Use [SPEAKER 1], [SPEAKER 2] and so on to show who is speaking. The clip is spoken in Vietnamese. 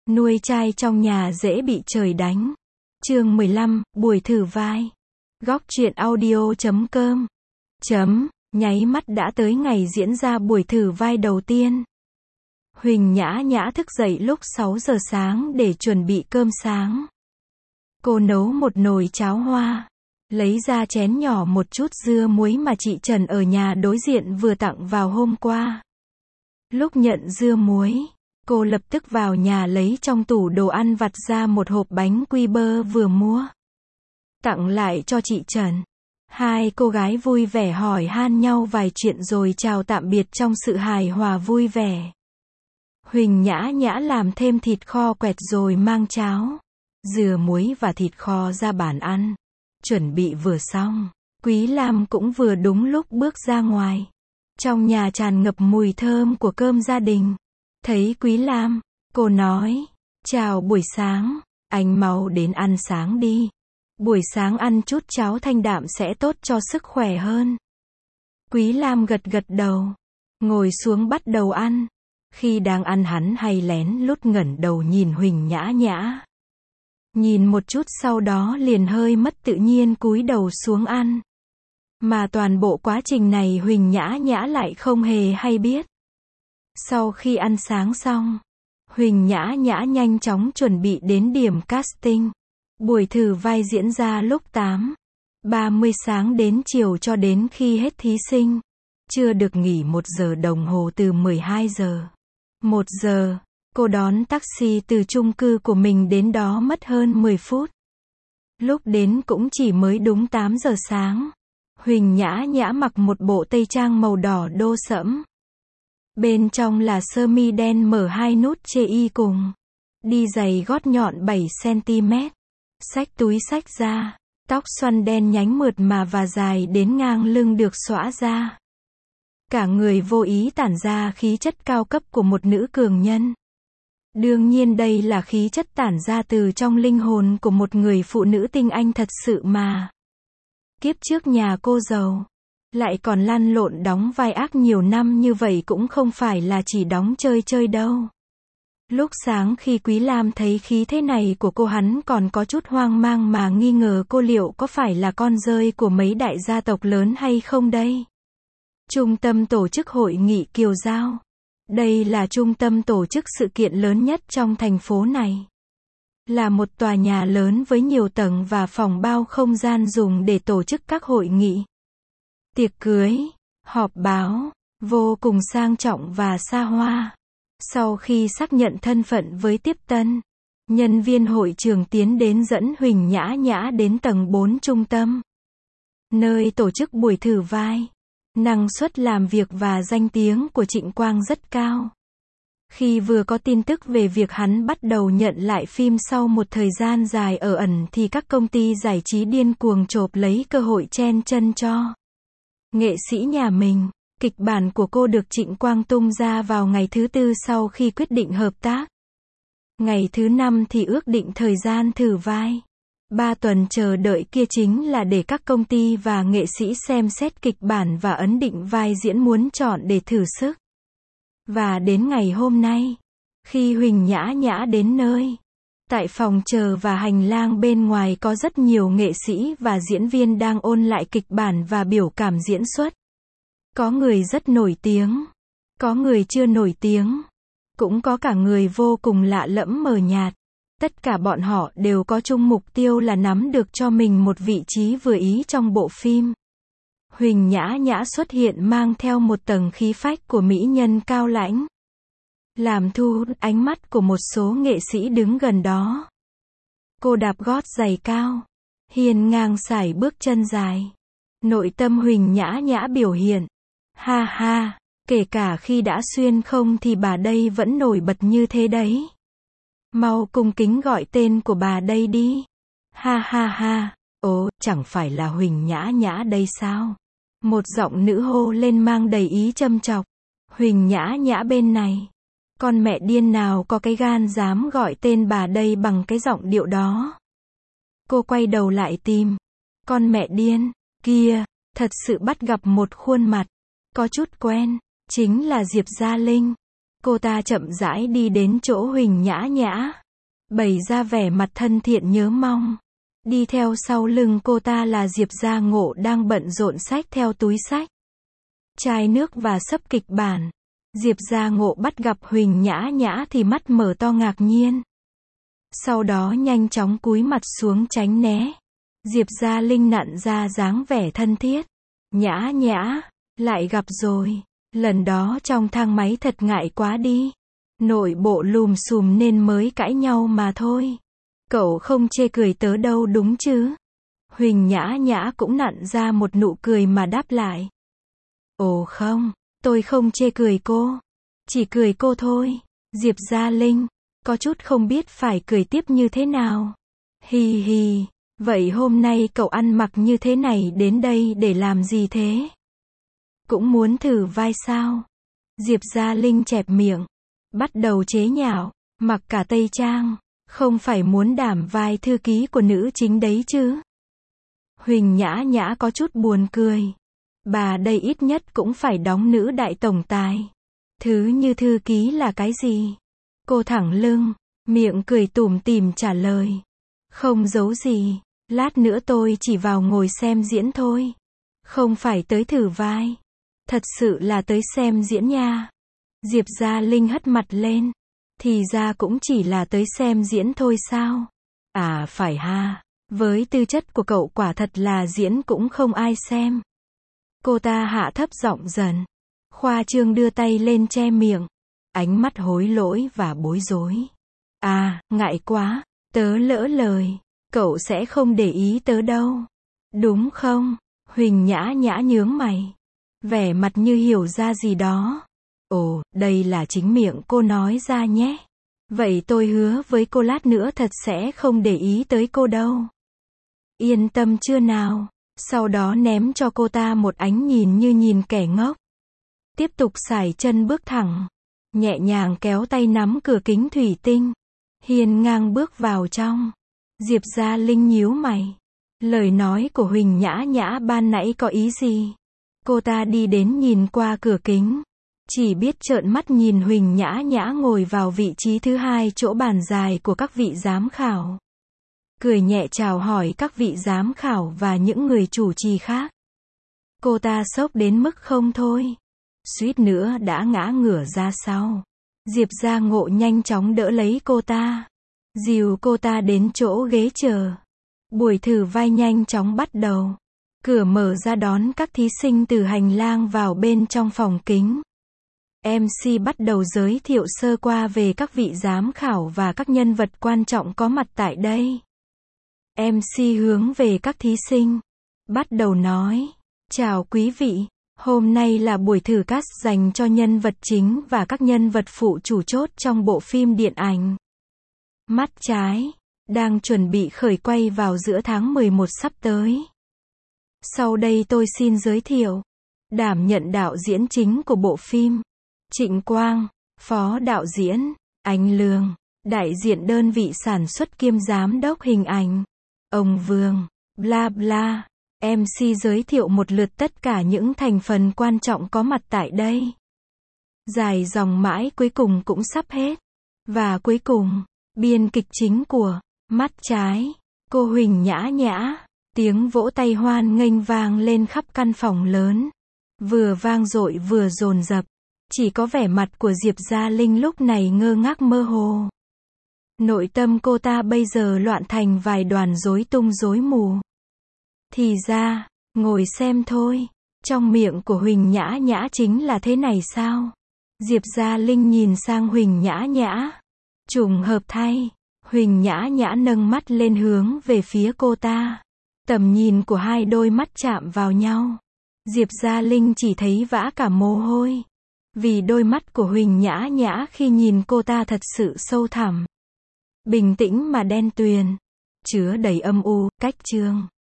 [SPEAKER 1] Nuôi trai trong nhà dễ bị trời đánh. Chương 15, buổi thử vai. Góc truyện audio.com. Nháy mắt đã tới ngày diễn ra buổi thử vai đầu tiên. Huỳnh Nhã Nhã thức dậy lúc 6 giờ sáng để chuẩn bị cơm sáng. Cô nấu một nồi cháo hoa, lấy ra chén nhỏ một chút dưa muối mà chị Trần ở nhà đối diện vừa tặng vào hôm qua. Lúc nhận dưa muối, cô lập tức vào nhà lấy trong tủ đồ ăn vặt ra một hộp bánh quy bơ vừa mua, tặng lại cho chị Trần. Hai cô gái vui vẻ hỏi han nhau vài chuyện rồi chào tạm biệt trong sự hài hòa vui vẻ. Huỳnh Nhã Nhã làm thêm thịt kho quẹt rồi mang cháo, dưa muối và thịt kho ra bàn ăn. Chuẩn bị vừa xong, Quý Lam cũng vừa đúng lúc bước ra ngoài. Trong nhà tràn ngập mùi thơm của cơm gia đình. Thấy Quý Lam, cô nói, chào buổi sáng, anh mau đến ăn sáng đi. Buổi sáng ăn chút cháo thanh đạm sẽ tốt cho sức khỏe hơn. Quý Lam gật gật đầu, ngồi xuống bắt đầu ăn. Khi đang ăn hắn hay lén lút ngẩng đầu nhìn Huỳnh Nhã Nhã. Nhìn một chút sau đó liền hơi mất tự nhiên cúi đầu xuống ăn. Mà toàn bộ quá trình này Huỳnh Nhã Nhã lại không hề hay biết. Sau khi ăn sáng xong, Huỳnh Nhã Nhã nhanh chóng chuẩn bị đến điểm casting. Buổi thử vai diễn ra lúc 8:30 sáng đến chiều cho đến khi hết thí sinh. Chưa được nghỉ 1 giờ đồng hồ từ 12 giờ. 1 giờ, cô đón taxi từ chung cư của mình đến đó mất hơn 10 phút. Lúc đến cũng chỉ mới đúng 8 giờ sáng. Huỳnh Nhã Nhã mặc một bộ tây trang màu đỏ đô sẫm. Bên trong là sơ mi đen mở 2 nút chê y cùng. Đi giày gót nhọn 7 cm. Xách túi xách ra. Tóc xoăn đen nhánh mượt mà và dài đến ngang lưng được xõa ra. Cả người vô ý tản ra khí chất cao cấp của một nữ cường nhân. Đương nhiên đây là khí chất tản ra từ trong linh hồn của một người phụ nữ tinh anh thật sự mà. Kiếp trước nhà cô giàu, lại còn lăn lộn đóng vai ác nhiều năm như vậy cũng không phải là chỉ đóng chơi chơi đâu. Lúc sáng khi Quý Lam thấy khí thế này của cô hắn còn có chút hoang mang mà nghi ngờ cô liệu có phải là con rơi của mấy đại gia tộc lớn hay không đây. Trung tâm tổ chức hội nghị Kiều Giao. Đây là trung tâm tổ chức sự kiện lớn nhất trong thành phố này. Là một tòa nhà lớn với nhiều tầng và phòng bao không gian dùng để tổ chức các hội nghị, tiệc cưới, họp báo, vô cùng sang trọng và xa hoa. Sau khi xác nhận thân phận với tiếp tân, nhân viên hội trường tiến đến dẫn Huỳnh Nhã Nhã đến tầng 4 trung tâm, nơi tổ chức buổi thử vai. Năng suất làm việc và danh tiếng của Trịnh Quang rất cao. Khi vừa có tin tức về việc hắn bắt đầu nhận lại phim sau một thời gian dài ở ẩn thì các công ty giải trí điên cuồng chộp lấy cơ hội chen chân cho nghệ sĩ nhà mình. Kịch bản của cô được Trịnh Quang tung ra vào ngày thứ Tư sau khi quyết định hợp tác. Ngày thứ Năm thì ước định thời gian thử vai. 3 tuần chờ đợi kia chính là để các công ty và nghệ sĩ xem xét kịch bản và ấn định vai diễn muốn chọn để thử sức. Và đến ngày hôm nay, khi Huỳnh Nhã Nhã đến nơi, tại phòng chờ và hành lang bên ngoài có rất nhiều nghệ sĩ và diễn viên đang ôn lại kịch bản và biểu cảm diễn xuất. Có người rất nổi tiếng, có người chưa nổi tiếng, cũng có cả người vô cùng lạ lẫm mờ nhạt. Tất cả bọn họ đều có chung mục tiêu là nắm được cho mình một vị trí vừa ý trong bộ phim. Huỳnh Nhã Nhã xuất hiện mang theo một tầng khí phách của mỹ nhân cao lãnh, làm thu hút ánh mắt của một số nghệ sĩ đứng gần đó. Cô đạp gót giày cao, hiên ngang sải bước chân dài. Nội tâm Huỳnh Nhã Nhã biểu hiện. Ha ha, kể cả khi đã xuyên không thì bà đây vẫn nổi bật như thế đấy. Mau cung kính gọi tên của bà đây đi. Ha ha ha, ồ, chẳng phải là Huỳnh Nhã Nhã đây sao? Một giọng nữ hô lên mang đầy ý châm chọc. Huỳnh Nhã Nhã bên này. Con mẹ điên nào có cái gan dám gọi tên bà đây bằng cái giọng điệu đó. Cô quay đầu lại tìm. Con mẹ điên, kia, thật sự bắt gặp một khuôn mặt. Có chút quen, chính là Diệp Gia Linh. Cô ta chậm rãi đi đến chỗ Huỳnh Nhã Nhã, bày ra vẻ mặt thân thiện nhớ mong. Đi theo sau lưng cô ta là Diệp Gia Ngộ đang bận rộn xách theo túi xách, chai nước và sấp kịch bản. Diệp Gia Ngộ bắt gặp Huỳnh Nhã Nhã thì mắt mở to ngạc nhiên. Sau đó nhanh chóng cúi mặt xuống tránh né. Diệp Gia Linh nặn ra dáng vẻ thân thiết. Nhã Nhã, lại gặp rồi. Lần đó trong thang máy thật ngại quá đi. Nội bộ lùm xùm nên mới cãi nhau mà thôi. Cậu không chê cười tớ đâu đúng chứ? Huỳnh Nhã Nhã cũng nặn ra một nụ cười mà đáp lại. Ồ không, tôi không chê cười cô. Chỉ cười cô thôi. Diệp Gia Linh có chút không biết phải cười tiếp như thế nào. Hi hi, vậy hôm nay cậu ăn mặc như thế này đến đây để làm gì thế? Cũng muốn thử vai sao? Diệp Gia Linh chẹp miệng, bắt đầu chế nhạo, mặc cả tây trang, không phải muốn đảm vai thư ký của nữ chính đấy chứ? Huỳnh Nhã Nhã có chút buồn cười. Bà đây ít nhất cũng phải đóng nữ đại tổng tài. Thứ như thư ký là cái gì? Cô thẳng lưng, miệng cười tủm tỉm trả lời. Không giấu gì, lát nữa tôi chỉ vào ngồi xem diễn thôi. Không phải tới thử vai. Thật sự là tới xem diễn nha. Diệp Gia Linh hất mặt lên. Thì ra cũng chỉ là tới xem diễn thôi sao? À phải ha, với tư chất của cậu quả thật là diễn cũng không ai xem. Cô ta hạ thấp giọng dần, khoa trương đưa tay lên che miệng, ánh mắt hối lỗi và bối rối. À, ngại quá, tớ lỡ lời, cậu sẽ không để ý tớ đâu. Đúng không? Huỳnh Nhã Nhã nhướng mày, vẻ mặt như hiểu ra gì đó. Ồ, đây là chính miệng cô nói ra nhé. Vậy tôi hứa với cô lát nữa thật sẽ không để ý tới cô đâu. Yên tâm chưa nào? Sau đó ném cho cô ta một ánh nhìn như nhìn kẻ ngốc. Tiếp tục sải chân bước thẳng, nhẹ nhàng kéo tay nắm cửa kính thủy tinh, hiên ngang bước vào trong. Diệp Gia Linh nhíu mày. Lời nói của Huỳnh Nhã Nhã ban nãy có ý gì? Cô ta đi đến nhìn qua cửa kính, chỉ biết trợn mắt nhìn Huỳnh Nhã Nhã ngồi vào vị trí thứ hai chỗ bàn dài của các vị giám khảo. Cười nhẹ chào hỏi các vị giám khảo và những người chủ trì khác. Cô ta sốc đến mức không thôi, suýt nữa đã ngã ngửa ra sau. Diệp Gia Ngộ nhanh chóng đỡ lấy cô ta, dìu cô ta đến chỗ ghế chờ. Buổi thử vai nhanh chóng bắt đầu. Cửa mở ra đón các thí sinh từ hành lang vào bên trong phòng kính. MC bắt đầu giới thiệu sơ qua về các vị giám khảo và các nhân vật quan trọng có mặt tại đây. MC hướng về các thí sinh, bắt đầu nói, chào quý vị, hôm nay là buổi thử cast dành cho nhân vật chính và các nhân vật phụ chủ chốt trong bộ phim điện ảnh Mắt Trái, đang chuẩn bị khởi quay vào giữa tháng 11 sắp tới. Sau đây tôi xin giới thiệu, đảm nhận đạo diễn chính của bộ phim, Trịnh Quang, phó đạo diễn, Anh Lương, đại diện đơn vị sản xuất kiêm giám đốc hình ảnh, ông Vương, bla bla. MC giới thiệu một lượt tất cả những thành phần quan trọng có mặt tại đây. Dài dòng mãi cuối cùng cũng sắp hết. Và cuối cùng, biên kịch chính của Mắt Trái, cô Huỳnh Nhã Nhã. Tiếng vỗ tay hoan nghênh vang lên khắp căn phòng lớn. Vừa vang dội vừa dồn dập. Chỉ có vẻ mặt của Diệp Gia Linh lúc này ngơ ngác mơ hồ. Nội tâm cô ta bây giờ loạn thành vài đoàn rối tung rối mù. Thì ra, ngồi xem thôi. Trong miệng của Huỳnh Nhã Nhã chính là thế này sao? Diệp Gia Linh nhìn sang Huỳnh Nhã Nhã. Trùng hợp thay, Huỳnh Nhã Nhã nâng mắt lên hướng về phía cô ta. Tầm nhìn của hai đôi mắt chạm vào nhau. Diệp Gia Linh chỉ thấy vã cả mồ hôi. Vì đôi mắt của Huỳnh Nhã Nhã khi nhìn cô ta thật sự sâu thẳm, bình tĩnh mà đen tuyền, chứa đầy âm u, cách chương.